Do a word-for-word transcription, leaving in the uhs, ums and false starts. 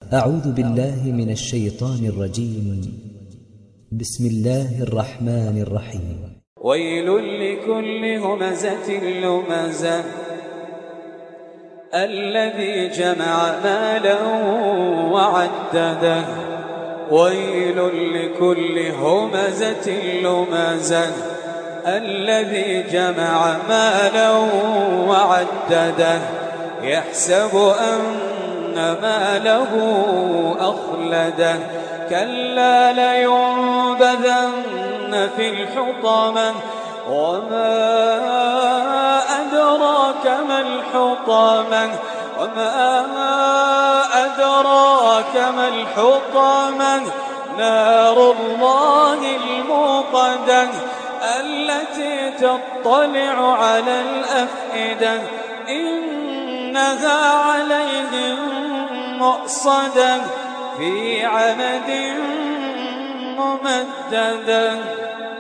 أعوذ بالله من الشيطان الرجيم. بسم الله الرحمن الرحيم. ويل لكل همزة لمزة الذي جمع مالا وعدده ويل لكل همزة لمزة الذي جمع مالا وعدده يحسب أن ماله أخلده كلا لينبذن في الحطمة وما أدراك ما الحطمة وما أدراك ما الحطمة نار الله الموقدة التي تطلع على الأفئدة إنها عليهم مؤصدة في عمد ممددة.